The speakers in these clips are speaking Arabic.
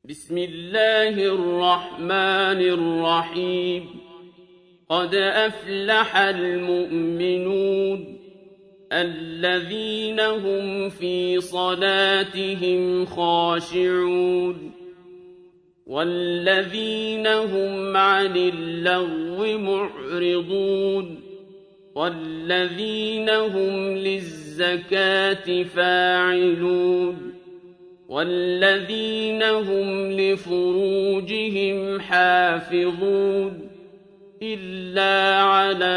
بسم الله الرحمن الرحيم قد أفلح المؤمنون الذين هم في صلاتهم خاشعون والذين هم عن اللغو معرضون والذين هم للزكاة فاعلون والذين هم لفروجهم حافظون إلا على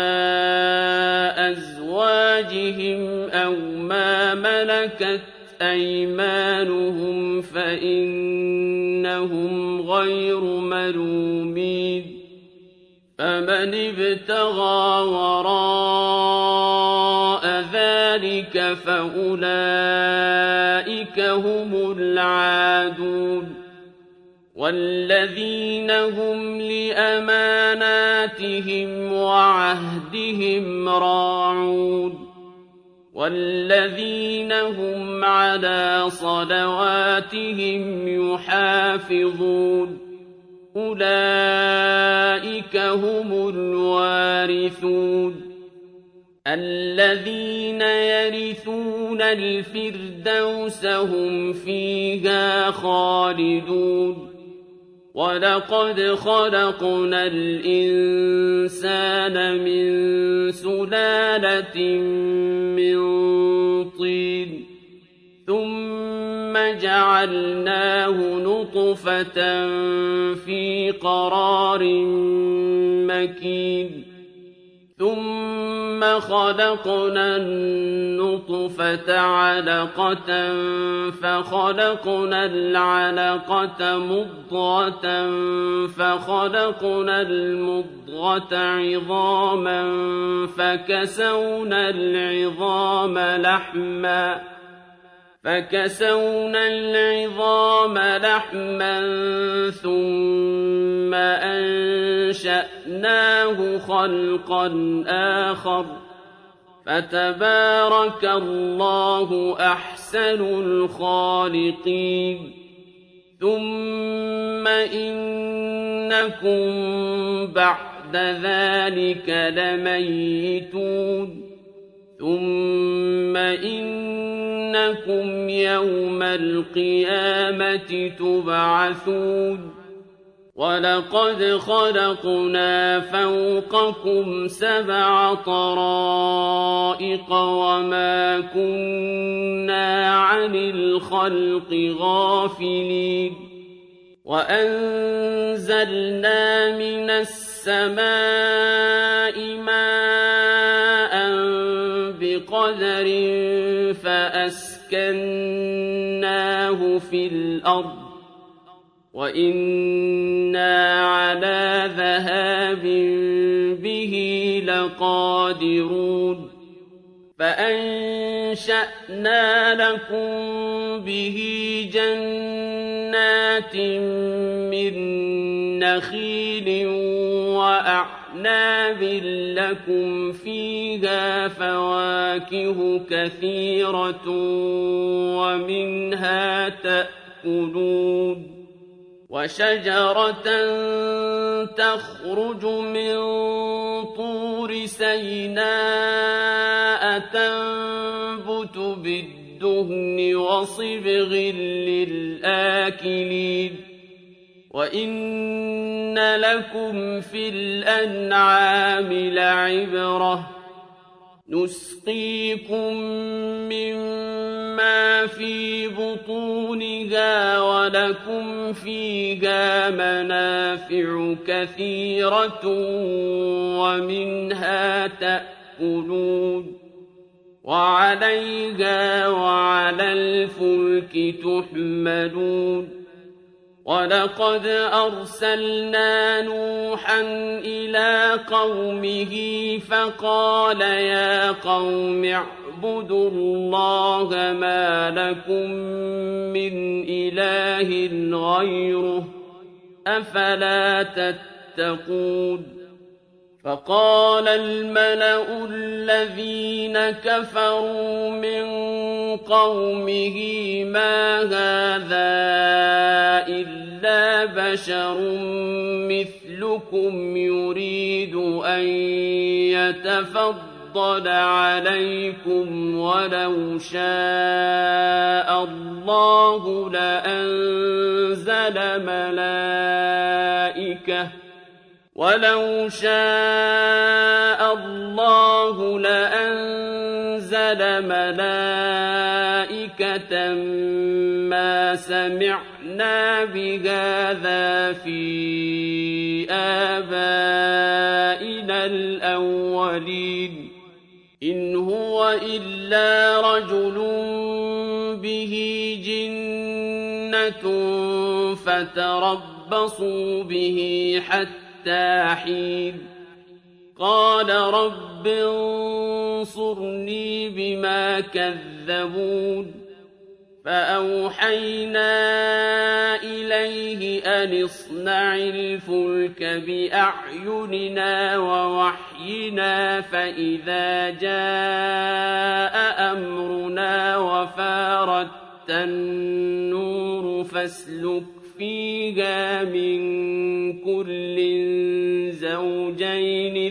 أزواجهم أو ما ملكت أيمانهم فإنهم غير ملومين فمن ابتغى وراء ذلك فأولئك هم العادون والذين هم لأماناتهم وعهدهم راعون والذين هم على صلواتهم يحافظون أولئك هم الوارثون الذين يرثون الفردوس هم فيها خالدون ولقد خلقنا الإنسان من سلالة من طين ثم جعلناه نطفة في قرار مكين ثم خلقنا النطفة علقة فخلقنا العلقة مضغة فخلقنا المضغة عظاما فكسونا العظام لحما ثم أنشأناه خلقا آخر فتبارك الله أحسن الخالقين ثم إنكم بعد ذلك لميتون ثم إنكم يوم القيامة تبعثون ولقد خلقنا فوقكم 7 طرائق وما كنا عن الخلق غافلين وأنزلنا من السماء ماء بقدر فأسكناه في الأرض وإنا على ذهاب به لقادرون فأنشأنا لكم به جنات من نخيل وأعناب لكم فيها فواكه كثيرة ومنها تأكلون وشجرة تخرج من طور سيناء تنبت بالدهن وصبغ للآكلين وإن لكم في الأنعام لعبرة نسقيكم مما في بطونها ولكم فيها منافع كثيرة ومنها تأكلون وعليها وعلى الفلك تحملون ولقد أرسلنا نوحا إلى قومه فقال يا قوم اعبدوا الله ما لكم من إله غيره أفلا تتقون فقال الملأ الذين كفروا من قومه ما هذا إلا إِلَّا بَشَرٌ مِّثْلُكُمْ يُرِيدُ أَن يَتَفَضَّلَ عَلَيْكُمْ وَلَوْ شَاءَ اللَّهُ لَأَنزَلَ مَلَائِكَةً مَّا سَمِعْنَا بِهَٰذَا فِي آبَائِنَا الْأَوَّلِينَ إِنْ هُوَ إِلَّا رَجُلٌ بِهِ جِنَّةٌ فَتَرَبَّصُوا بِهِ حَتَّىٰ حِينٍ قَالَ رَبِّ انصُرْنِي بِمَا كَذَّبُونِ فَأَوْحَيْنَا إِلَيْهِ أَنِ اصْنَعِ الْفُلْكَ بِأَعْيُنِنَا وَوَحْيِنَا فَإِذَا جَاءَ أَمْرُنَا وَفَارَتِ النُّورُ فَاسْلُكْ فِيهَا مِن كُلٍّ زَوْجَيْنِ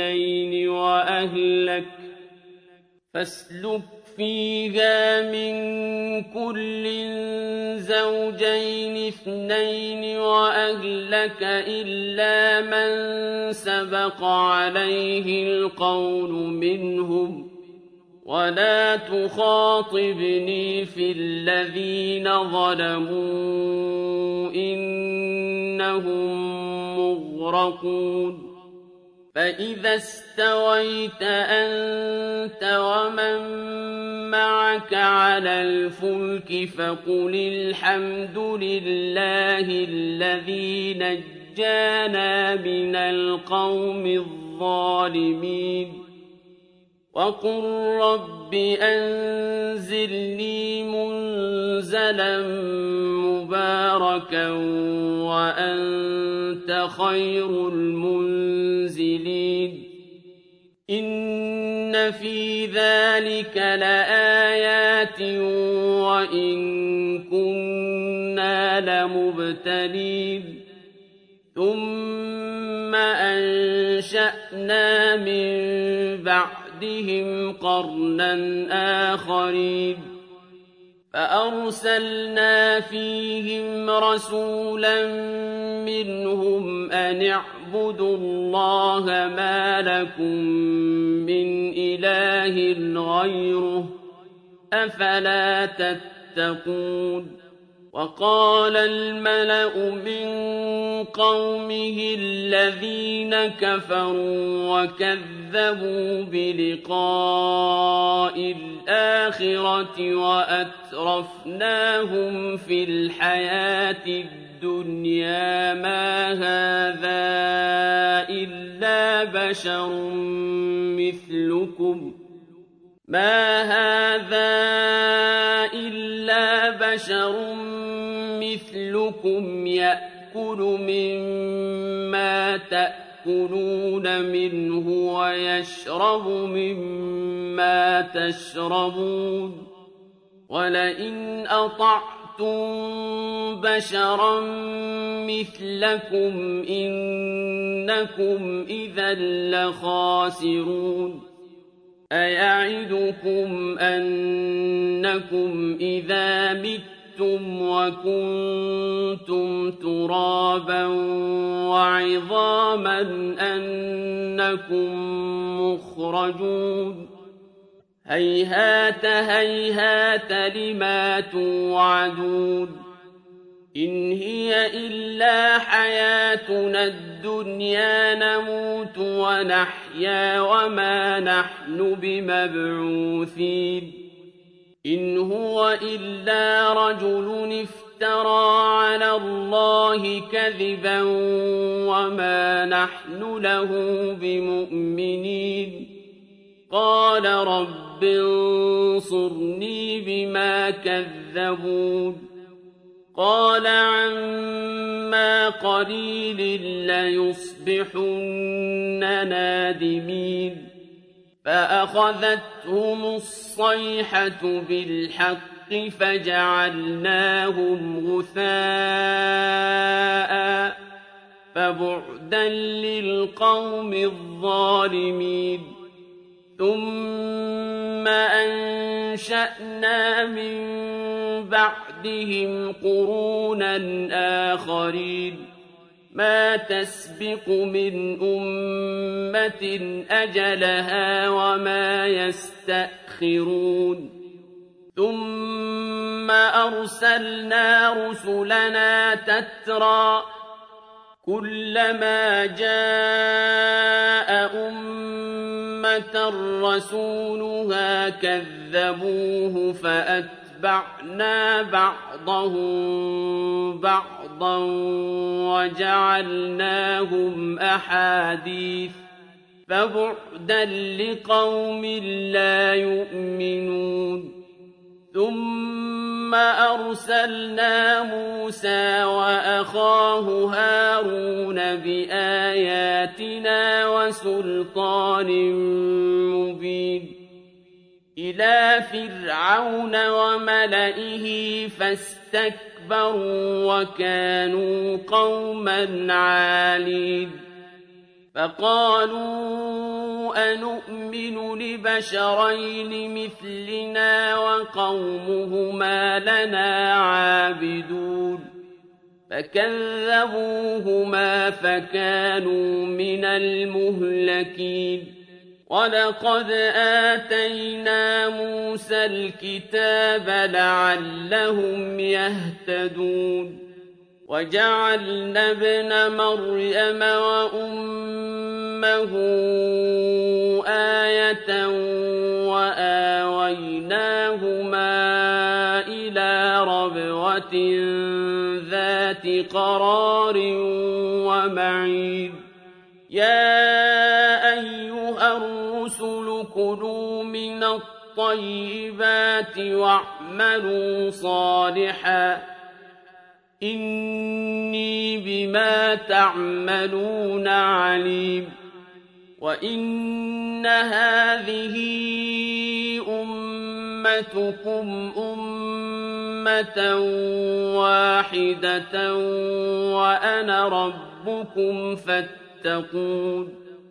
اثْنَيْنِ وَأَهْلَكَ إِلَّا مَن سَبَقَ عَلَيْهِ الْقَوْلُ مِنْهُمْ ۖ وَلَا تُخَاطِبْنِي فِي الَّذِينَ ظَلَمُوا إِنَّهُم مُّغْرَقُونَ فَإِذَا اسْتَوَيْتَ أَنتَ وَمَن مَّعَكَ عَلَى الْفُلْكِ فَقُلِ الْحَمْدُ لِلَّهِ الَّذِي نَجَّانَا مِنَ الْقَوْمِ الظَّالِمِينَ وَقُل رَّبِّ أَنزِلْنِي مُنزَلًا مُّبَارَكًا وَأَنتَ خَيْرُ الْمُنزِلِينَ إِنَّ فِي ذَٰلِكَ لَآيَاتٍ وَإِن كُنَّا لَمُبْتَلِينَ ثُمَّ أَنشَأْنَا مِن بَعْدِهِمْ قَرْنًا آخَرِينَ فَأَرْسَلْنَا فِيهِمْ رَسُولًا مِّنْهُمْ أَنِ اعْبُدُوا اللَّهَ مَا لَكُم مِّنْ إِلَٰهٍ غَيْرُهُ ۖ أَفَلَا تَتَّقُونَ وَقَالَ الْمَلَأُ مِن قَوْمِهِ الَّذِينَ كَفَرُوا وَكَذَّبُوا بِلِقَاءِ الْآخِرَةِ وَأَتْرَفْنَاهُمْ فِي الْحَيَاةِ الدُّنْيَا مَا هَٰذَا إِلَّا بَشَرٌ مِّثْلُكُمْ يَأْكُلُ مِمَّا تَأْكُلُونَ مِنْهُ وَيَشْرَبُ مِمَّا تَشْرَبُونَ وَلَئِنْ أَطَعْتُم بَشَرًا مِّثْلَكُمْ إِنَّكُمْ إِذًا لَّخَاسِرُونَ أَيَعِدُكُمْ أَنَّكُمْ إِذَا مِتُّمْ وَكُنتُمْ تُرَابًا وَعِظَامًا أَنَّكُم مُّخْرَجُونَ هَيْهَاتَ هَيْهَاتَ لِمَا تُوعَدُونَ إِنْ هِيَ إِلَّا حَيَاتُنَا الدُّنْيَا نَمُوتُ وَنَحْيَا وَمَا نَحْنُ بِمَبْعُوثِينَ إِنْ هُوَ إِلَّا رَجُلٌ افْتَرَىٰ عَلَى اللَّهِ كَذِبًا وَمَا نَحْنُ لَهُ بِمُؤْمِنِينَ قَالَ رَبِّ انصُرْنِي بِمَا كَذَّبُونِ قَالَ عَمَّا قَلِيلٍ لَّيُصْبِحُنَّ نَادِمِينَ فَأَخَذَتْهُمُ الصَّيْحَةُ بِالْحَقِّ فَجَعَلْنَاهُمْ غُثَاءً فبعدا للقوم الظالمين ثم أنشأنا من بعدهم قرونا آخرين ما تسبق من أمة أجلها وما يستأخرون ثم أرسلنا رسلنا تترى كلما جاء أمة رسولها كذبوه فأتبعنا بعضهم بعضا وجعلناهم أحاديث فبعدا لقوم لا يؤمنون ثم أرسلنا موسى وأخاه هارون بآياتنا وسلطان مبين إلى فرعون وملئه فاستكبروا وكانوا قوما عالين فقالوا أنؤمن لبشرين مثلنا وقومهما لنا عابدون فكذبوهما فكانوا من المهلكين ولقد آتينا موسى الكتاب لعلهم يهتدون وجعلنا ابن مريم وأمه آية وآويناهما إلى ربوة ذات قرار ومعين يا أيها الرسل كلوا من الطيبات واعملوا صالحا إني بما تعملون عليم وإن هذه أمتكم أمة واحدة وأنا ربكم فاتقون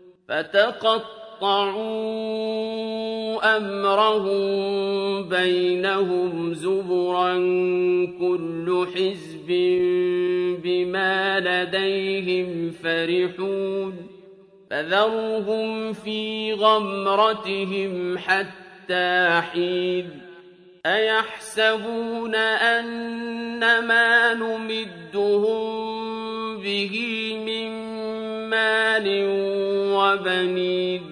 فتقطعوا أمرهم بينهم زبرا كل حزب بما لديهم فرحون فذرهم في غمرتهم حتى حين أيحسبون أن ما نمدهم به من مال وبنين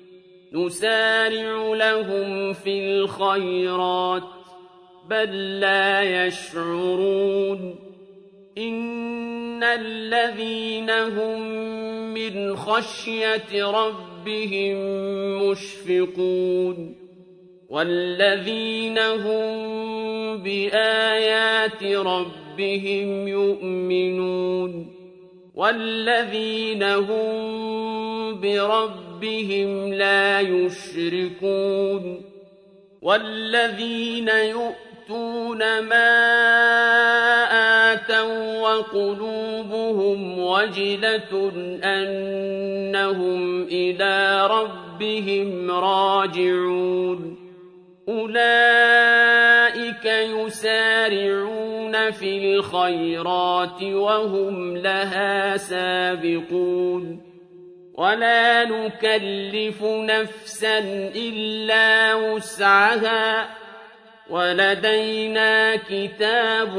نسارع لهم في الخيرات بل لا يشعرون إن الذين هم من خشية ربهم مشفقون والذين هم بآيات ربهم يؤمنون والذين هم بربهم لا يشركون والذين يؤتون ما آتوا وقلوبهم وجلة أنهم إلى ربهم راجعون أولئك يسارعون في الخيرات وهم لها سابقون ولا نكلف نفسا إلا وسعها ولدينا كتاب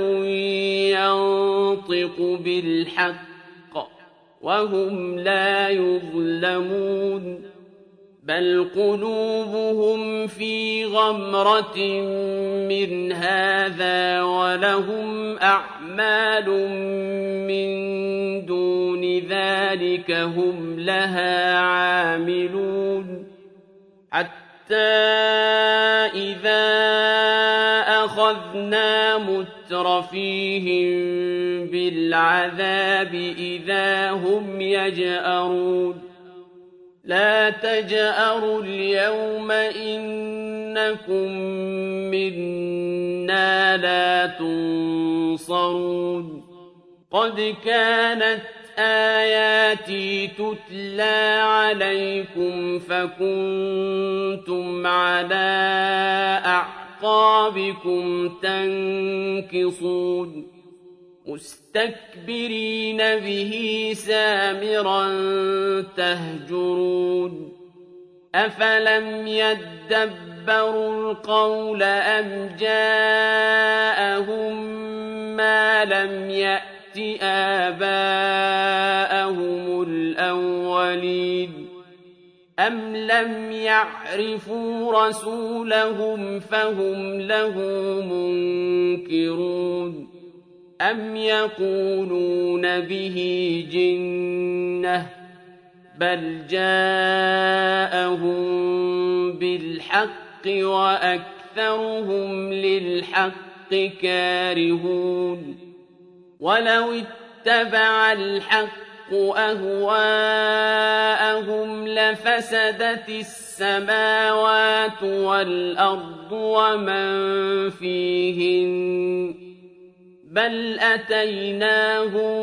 ينطق بالحق وهم لا يظلمون بل قلوبهم في غمرة من هذا ولهم أعمال من دون ذلك هم لها عاملون حتى إذا أخذنا مترفيهم بالعذاب إذا هم يجأرون لا تجأروا اليوم إنكم منا لا تنصرون قد كانت آياتي تتلى عليكم فكنتم على أعقابكم تنكصون مستكبرين به سامرا تهجرون أفلم يدبروا القول أم جاءهم ما لم يأت آباءهم الأولين أم لم يعرفوا رسولهم فهم له منكرون أم يقولون به جنة بل جاءهم بالحق وأكثرهم للحق كارهون ولو اتبع الحق أهواءهم لفسدت السماوات والأرض ومن فيهن بل أتيناهم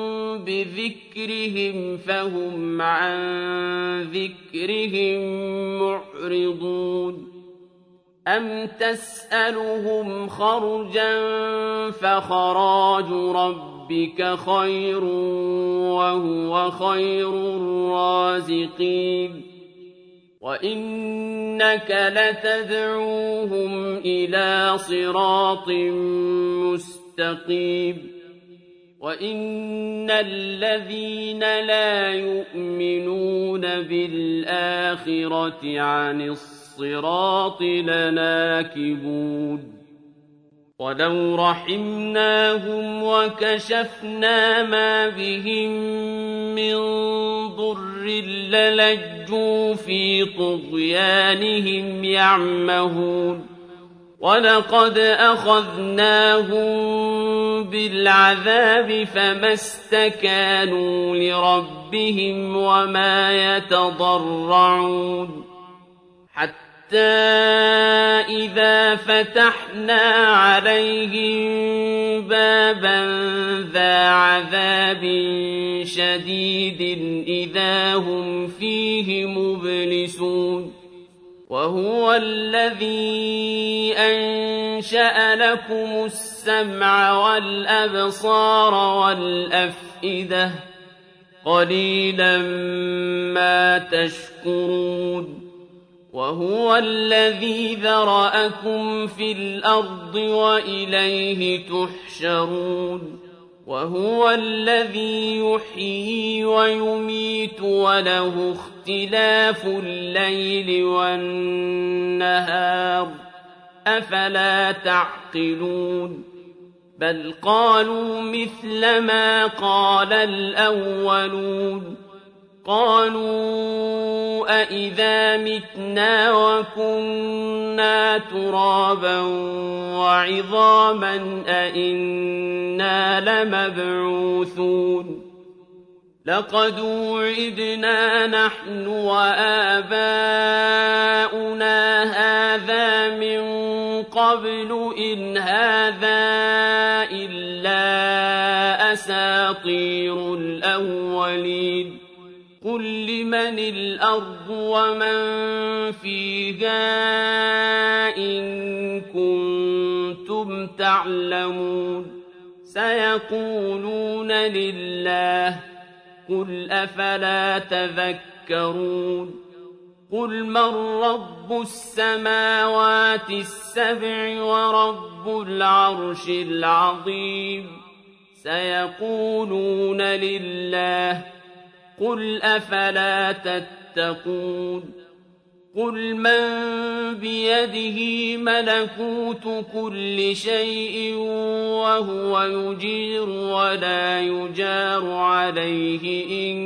بذكرهم فهم عن ذكرهم معرضون أم تسألهم خرجا فخراج ربك خير وهو خير الرازقين وإنك لتدعوهم إلى صراط مستقيم وإن الذين لا يؤمنون بالآخرة عن الصراط لناكبون ولو رحمناهم وكشفنا ما بهم من ضر للجوا في طغيانهم يعمهون ولقد أخذناهم بالعذاب فما استكانوا لربهم وما يتضرعون حتى إذا فتحنا عليهم بابا ذا عذاب شديد إذا هم فيه مبلسون وهو الذي أنشأ لكم السمع والأبصار والأفئدة قليلا ما تشكرون وهو الذي ذرأكم في الأرض وإليه تحشرون وهو الذي يحيي ويميت وله اختلاف الليل والنهار أفلا تعقلون بل قالوا مثل ما قال الأولون قالوا أإذا متنا وكنا ترابا وعظاما أإنا لمبعوثون لقد وعدنا نحن وآباؤنا هذا من قبل إن هذا إلا أساطير الأولين قل لمن الأرض ومن فيها إن كنتم تعلمون سيقولون لله قل أفلا تذكرون قل من رب السماوات السبع ورب العرش العظيم سيقولون لله قل أفلا تتقون قل من بيده ملكوت كل شيء وهو يجير ولا يجار عليه إن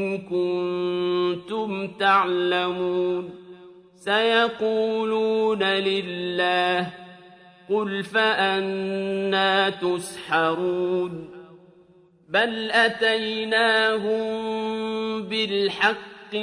كنتم تعلمون سيقولون لله قل فأنى تسحرون بل أتيناهم بالحق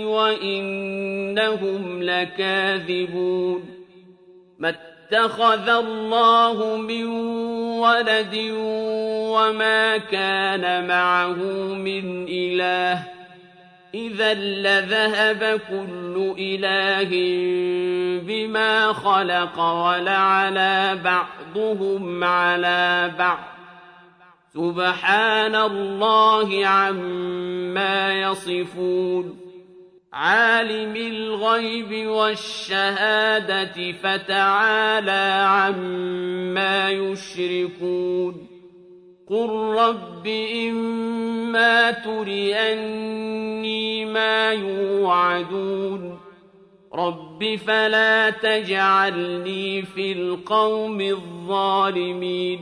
وإنهم لكاذبون ما اتخذ الله من وَلَدٍ وَمَا كَانَ مَعَهُ مِنْ إِلَٰهٍ إِذًا لَّذَهَبَ كُلُّ إِلَٰهٍ بِمَا خَلَقَ وَلَعَلَا بَعْضُهُمْ عَلَىٰ بَعْضٍ سُبْحَانَ اللَّهِ عَمَّا يَصِفُونَ عَالِمِ الْغَيْبِ وَالشَّهَادَةِ فَتَعَالَىٰ عَمَّا يُشْرِكُونَ قُل رَّبِّ إِمَّا تُرِيَنِّي مَا يُوعَدُونَ رَبِّ فَلَا تَجْعَلْنِي فِي الْقَوْمِ الظَّالِمِينَ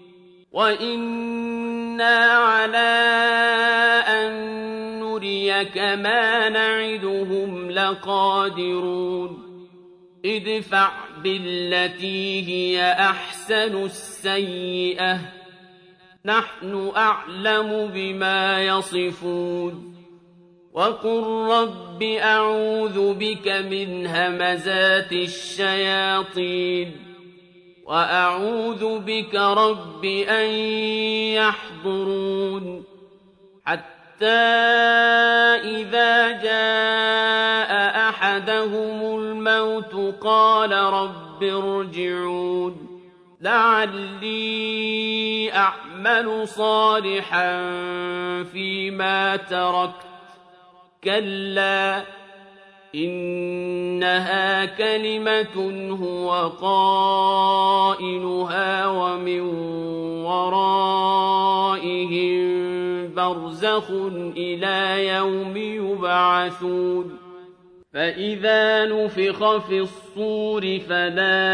وَإِنَّا عَلَىٰ أَن نُّرِيَكَ مَا نَعِدُهُمْ لَقَادِرُونَ ادْفَعْ بِالَّتِي هِيَ أَحْسَنُ السَّيِّئَةَ نَحْنُ أَعْلَمُ بِمَا يَصِفُونَ وَقُل رَّبِّ أَعُوذُ بِكَ مِنْ هَمَزَاتِ الشَّيَاطِينِ وَأَعُوذُ بِكَ رَبِّ أَن يَحْضُرُونِ حَتَّىٰ إِذَا جَاءَ أَحَدَهُمُ الْمَوْتُ قَالَ رَبِّ ارْجِعُونِ لَعَلِّي أَعْمَلُ صَالِحًا فِيمَا تَرَكْتُ كَلَّا إِنَّهَا كَلِمَةٌ هُوَ قَائِلُهَا وَمِن وَرَائِهِم بَرْزَخٌ إِلَىٰ يَوْمِ يُبْعَثُونَ فَإِذَا نُفِخَ فِي الصُّورِ فَلَا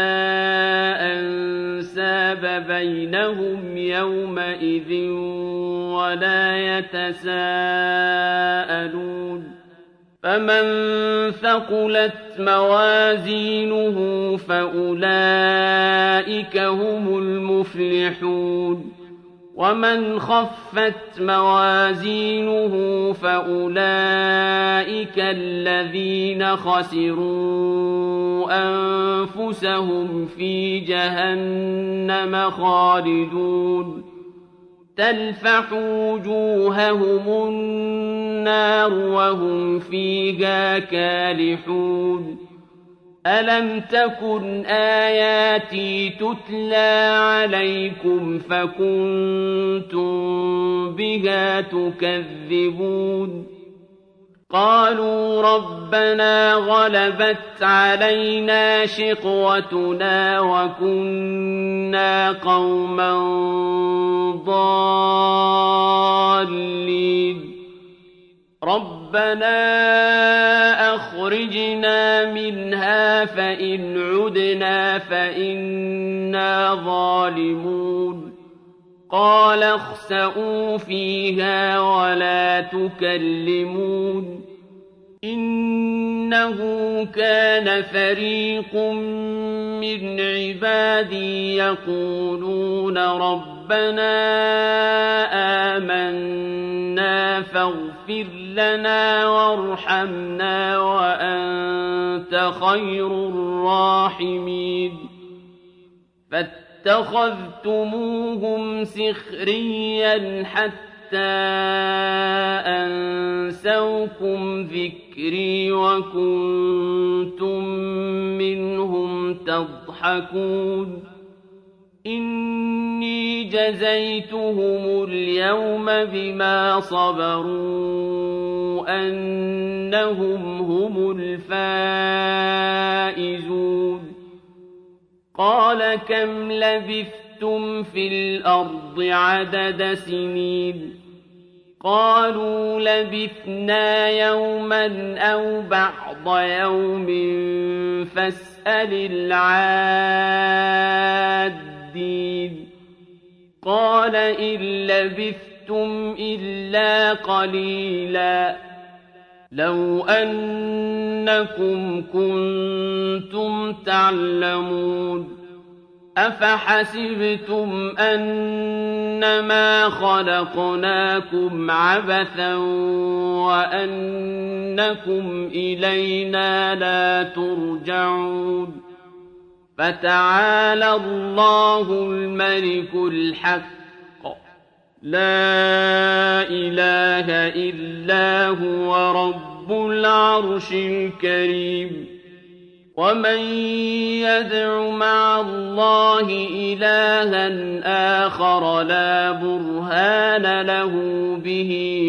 أَنسَابَ بَيْنَهُمْ يَوْمَئِذٍ وَلَا يَتَسَاءَلُونَ فَمَن ثَقُلَتْ مَوَازِينُهُ فَأُولَٰئِكَ هُمُ الْمُفْلِحُونَ وَمَنْ خَفَّتْ مَوَازِينُهُ فَأُولَٰئِكَ الَّذِينَ خَسِرُوا أَنفُسَهُمْ فِي جَهَنَّمَ خَالِدُونَ تَلْفَحُ وُجُوهَهُمُ النَّارُ وَهُمْ فِيهَا كَالِحُونَ أَلَمْ تَكُنْ آيَاتِي تُتْلَىٰ عَلَيْكُمْ فَكُنتُم بِهَا تُكَذِّبُونَ قَالُوا رَبَّنَا غَلَبَتْ عَلَيْنَا شِقْوَتُنَا وَكُنَّا قَوْمًا ضَالِّينَ رَبَّنَا أَخْرِجْنَا مِنْهَا فَإِنْ عُدْنَا فَإِنَّا ظَالِمُونَ قَالَ اخْسَئُوا فِيهَا وَلَا تُكَلِّمُونِ إِنَّهُ كَانَ فَرِيقٌ مِّنْ عِبَادِي يَقُولُونَ رَبَّنَا آمَنَّا فَاغْفِرْ لَنَا وَارْحَمْنَا وَأَنتَ خَيْرُ الرَّاحِمِينَ فَاتَّخَذْتُمُوهُمْ سِخْرِيًّا حَتَّىٰ أَنسَوْكُمْ ذِكْرِي وَكُنتُم مِّنْهُمْ تَضْحَكُونَ إِنِّي جَزَيْتُهُمُ الْيَوْمَ بِمَا صَبَرُوا أَنَّهُمْ هُمُ الْفَائِزُونَ قَالَ كَمْ لَبِثْتُمْ فِي الْأَرْضِ عَدَدَ سِنِينَ قَالُوا لَبِثْنَا يَوْمًا أَوْ بَعْضَ يَوْمٍ فَاسْأَلِ الْعَادِّينَ قَالَ إِن لَّبِثْتُمْ إِلَّا قَلِيلًا لَّوْ أَنَّكُمْ كُنتُمْ تَعْلَمُونَ أَفَحَسِبْتُمْ أَنَّمَا خَلَقْنَاكُمْ عَبَثًا وَأَنَّكُمْ إِلَيْنَا لَا تُرْجَعُونَ فَتَعَالَى اللَّهُ الْمَلِكُ الْحَقُّ لَا إِلَٰهَ إِلَّا هُوَ رَبُّ الْعَرْشِ الْكَرِيمِ وَمَن يَدْعُ مَعَ اللَّهِ إِلَٰهًا آخَرَ لَا بُرْهَانَ لَهُ بِهِ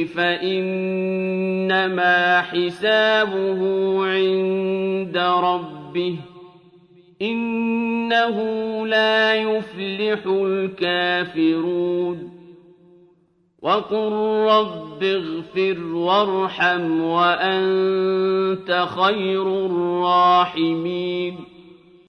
فَإِنَّمَا حِسَابُهُ عِندَ رَبِّهِ ۚ إِنَّهُ لَا يُفْلِحُ الْكَافِرُونَ وَقُل رَّبِّ اغْفِرْ وَارْحَمْ وَأَنتَ خَيْرُ الرَّاحِمِينَ